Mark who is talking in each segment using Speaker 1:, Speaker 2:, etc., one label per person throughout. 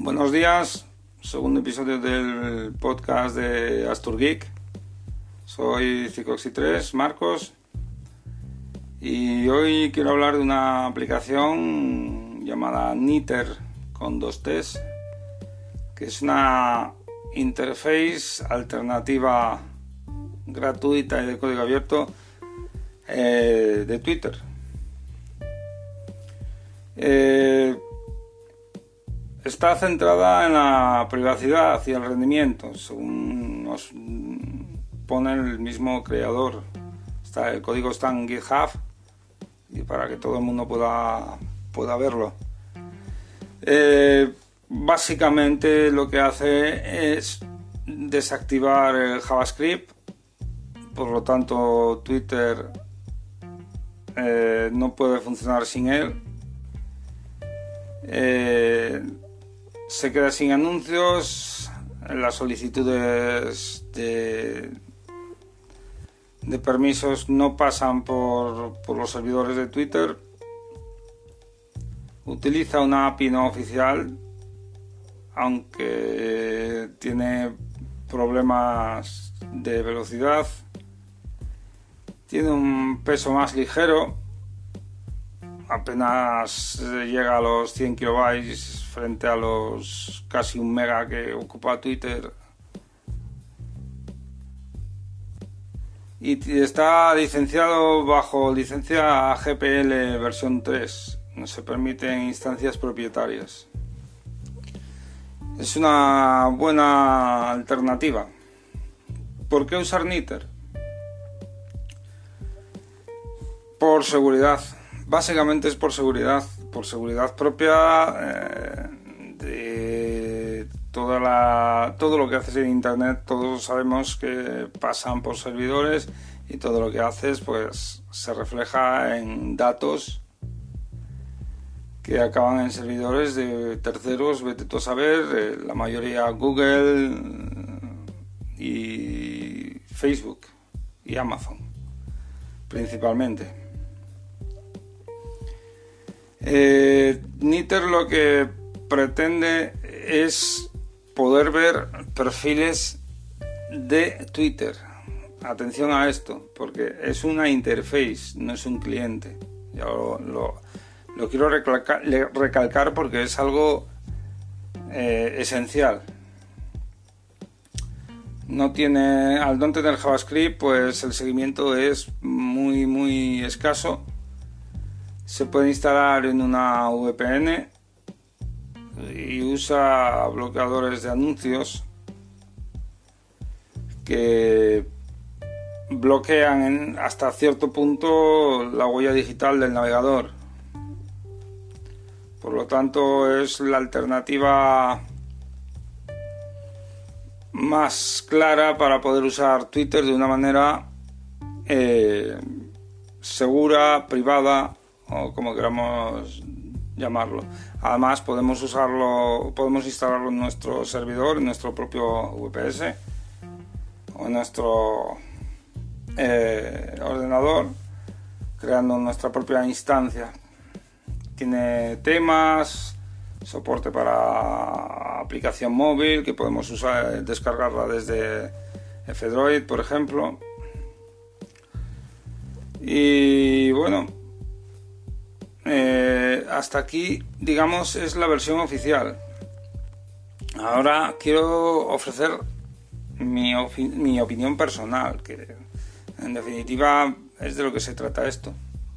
Speaker 1: Buenos días, segundo episodio del podcast de AsturGeek. Soy Cicoxi3, Marcos, y hoy quiero hablar de una aplicación llamada Niter con 2 T's, que es una interface alternativa gratuita y de código abierto de Twitter. Está centrada en la privacidad y el rendimiento, según nos pone el mismo creador. El código está en GitHub y para que todo el mundo pueda verlo. Básicamente lo que hace es desactivar el JavaScript, por lo tanto Twitter no puede funcionar sin él. Se queda sin anuncios, las solicitudes de permisos no pasan por los servidores de Twitter. Utiliza una API no oficial, aunque tiene problemas de velocidad. Tiene un peso más ligero, apenas llega a los 100 kilobytes frente a los casi 1 mega que ocupa Twitter. Y está licenciado bajo licencia GPL versión 3. No se permiten instancias propietarias. Es una buena alternativa. ¿Por qué usar Niter? Por seguridad. Básicamente es por seguridad propia de todo lo que haces en internet. Todos sabemos que pasan por servidores y todo lo que haces pues se refleja en datos que acaban en servidores de terceros, vete tú a saber, la mayoría Google y Facebook y Amazon principalmente. Niter lo que pretende es poder ver perfiles de Twitter. Atención a esto, porque es una interface, no es un cliente. Yo lo quiero recalcar porque es algo esencial. Al no tener JavaScript, pues el seguimiento es muy escaso. Se puede instalar en una VPN y usa bloqueadores de anuncios que bloquean hasta cierto punto la huella digital del navegador. Por lo tanto, es la alternativa más clara para poder usar Twitter de una manera segura, privada, o como queramos llamarlo. Además podemos instalarlo en nuestro servidor, en nuestro propio VPS o en nuestro ordenador, creando nuestra propia instancia. Tiene temas, soporte para aplicación móvil que podemos descargarla desde F-Droid, por ejemplo. Y bueno, hasta aquí, digamos, es la versión oficial. Ahora quiero ofrecer mi opinión personal, que en definitiva es de lo que se trata esto.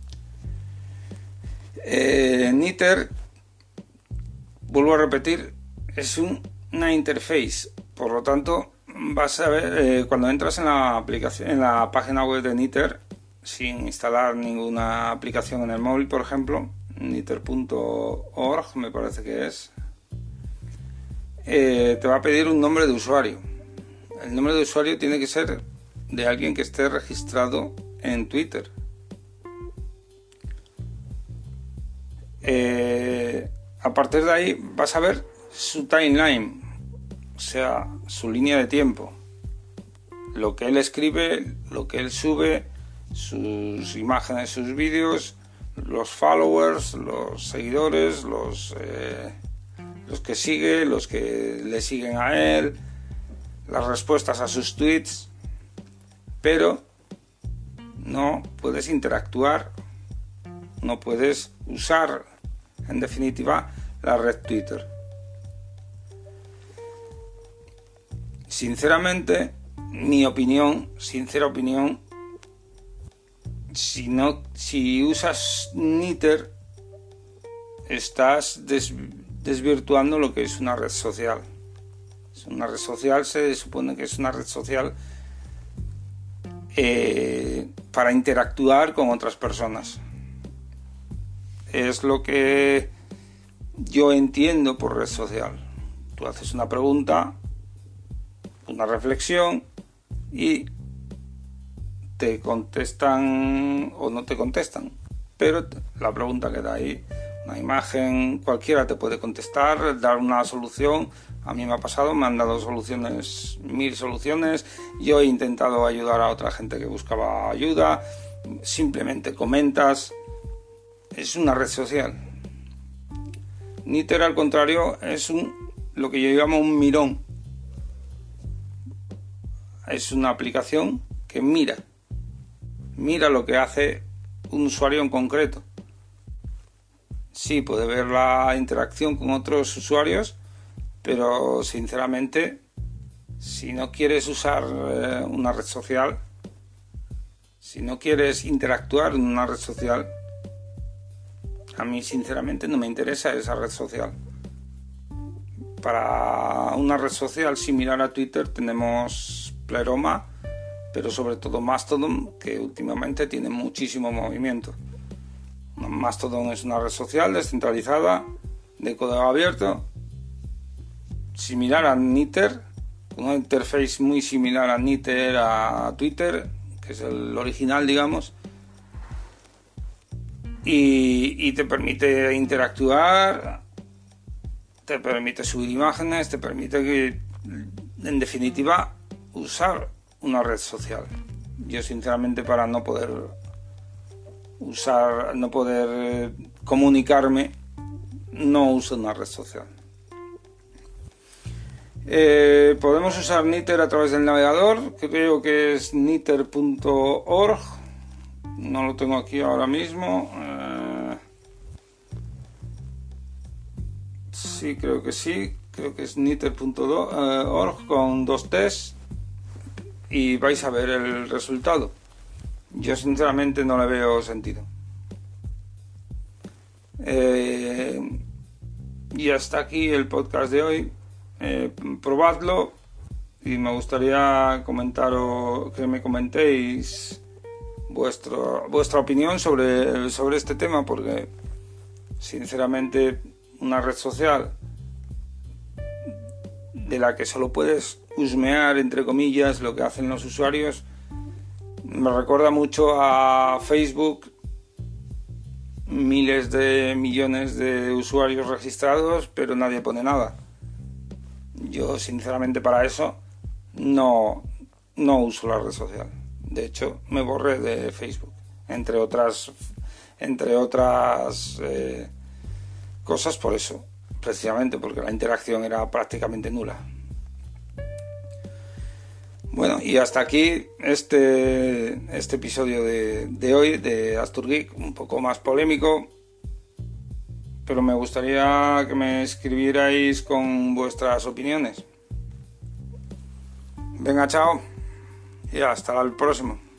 Speaker 1: Niter, vuelvo a repetir, es una interface. Por lo tanto, vas a ver cuando entras en la aplicación, en la página web de Niter, sin instalar ninguna aplicación en el móvil, por ejemplo, niter.org me parece que es, te va a pedir un nombre de usuario. El nombre de usuario tiene que ser de alguien que esté registrado en Twitter. A partir de ahí vas a ver su timeline, o sea, su línea de tiempo, lo que él escribe, lo que él sube, sus imágenes, sus vídeos, los followers, los seguidores, los que sigue, los que le siguen a él, las respuestas a sus tweets, pero no puedes interactuar, no puedes usar, en definitiva, la red Twitter. Sinceramente, mi opinión, sincera opinión, si usas Twitter, estás desvirtuando lo que es una red social. Una red social se supone que es una red social para interactuar con otras personas. Es lo que yo entiendo por red social. Tú haces una pregunta, una reflexión y te contestan o no te contestan, pero la pregunta queda ahí. Una imagen, cualquiera te puede contestar, dar una solución. A mí me ha pasado, me han dado soluciones, 1000 soluciones. Yo he intentado ayudar a otra gente que buscaba ayuda. Simplemente comentas. Es una red social. Twitter, al contrario, es lo que yo llamo un mirón. Es una aplicación que mira lo que hace un usuario en concreto. Sí, puede ver la interacción con otros usuarios, pero sinceramente, si no quieres usar una red social, si no quieres interactuar en una red social, a mí sinceramente no me interesa esa red social. Para una red social similar a Twitter tenemos Pleroma, pero sobre todo Mastodon, que últimamente tiene muchísimo movimiento. Mastodon es una red social descentralizada, de código abierto, similar a Twitter, una interface muy similar a Twitter, a Twitter, que es el original, digamos, y te permite interactuar, te permite subir imágenes, te permite que, en definitiva, usar una red social. Yo sinceramente, para no poder comunicarme, no uso una red social. Podemos usar Twitter a través del navegador, creo que es twitter.org, no lo tengo aquí ahora mismo. Sí, creo que es twitter.org con 2 T's y vais a ver el resultado. Yo sinceramente no le veo sentido. Y hasta aquí el podcast de hoy. Probadlo y me gustaría que me comentéis vuestra opinión sobre este tema, porque sinceramente una red social de la que solo puedes husmear, entre comillas, lo que hacen los usuarios, me recuerda mucho a Facebook. Miles de millones de usuarios registrados, pero nadie pone nada. Yo sinceramente para eso no uso la red social. De hecho, me borré de Facebook, entre otras cosas, por eso, precisamente porque la interacción era prácticamente nula. Bueno, y hasta aquí este episodio de hoy de Astur Geek, un poco más polémico, pero me gustaría que me escribierais con vuestras opiniones. Venga, chao y hasta el próximo.